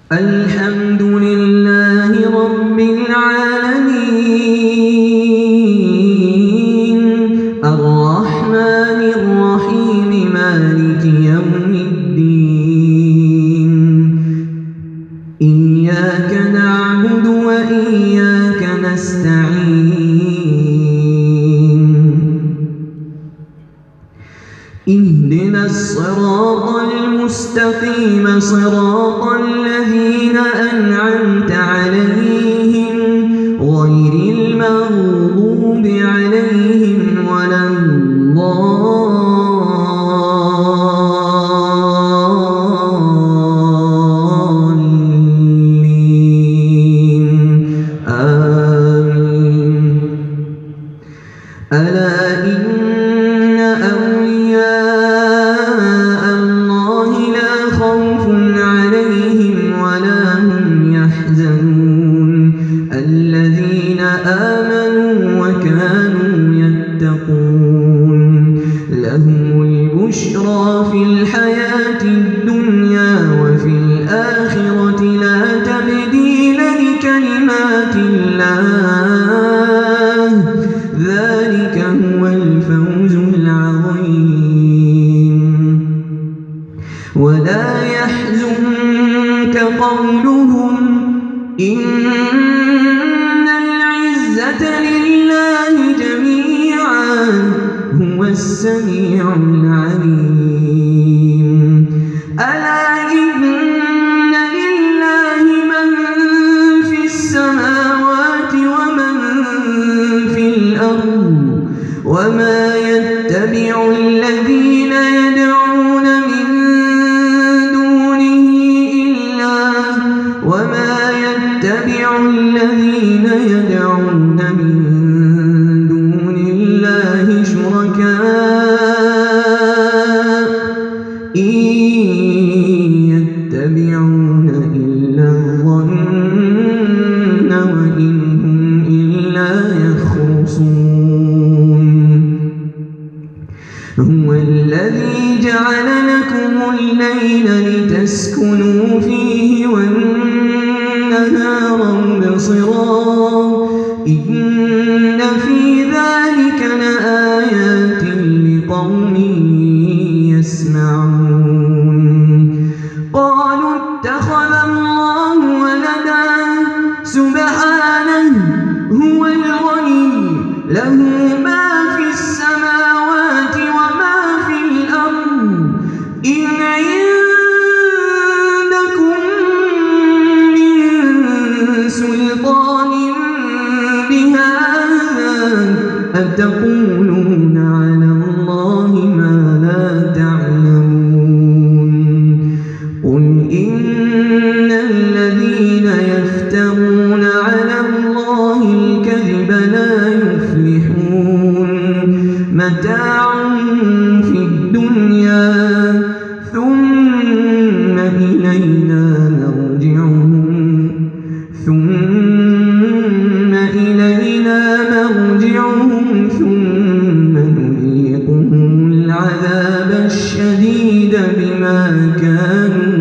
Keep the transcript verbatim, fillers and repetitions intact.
الحمد لله رب العالمين الرحمن الرحيم مالك يوم الدين إياك نعبد وإياك نستعين اهدنا الصراط المستقيم صراط الذين أنعمت عليهم غير المغضوب عليهم ولا الضالين آمين. ألا إن أولياء الله لا خوف عليهم ولا هم يحزنون الذين آمنوا وكانوا يتقون لهم البشرى في الحياة الدنيا وفي الآخرة لا تبديل لكلمات الله ذلك هو الفوز العظيم. ولا يحزنك قولهم إن العزة لله جميعا هو السميع العليم. ألا إن لله من في السماوات ومن في الأرض وما يتبع الذين يدعون من دونه إلا وما يتبع الذين يدعون من دون الله شركاء إن يتبعون إلا الظن وإن هم إلا يخرصون. هو الذي جعل لكم الليل لتسكنوا فيه والنهار مبصرا إن في ذلك لآيات لقوم يسمعون. قالوا اتخذ الله ولدا سبحانه هو الغني له ما في السماوات وما في الأرض إن عندكم من سلطان بهذا أتقولون على الله ما لا تعلمون. قل إن الذين يفترون على الله الكذب لا يفلحون متاع في الدنيا ثم إلينا مرجعهم ثم إلينا مرجعهم ثم نذيقهم العذاب الشديد بما كانوا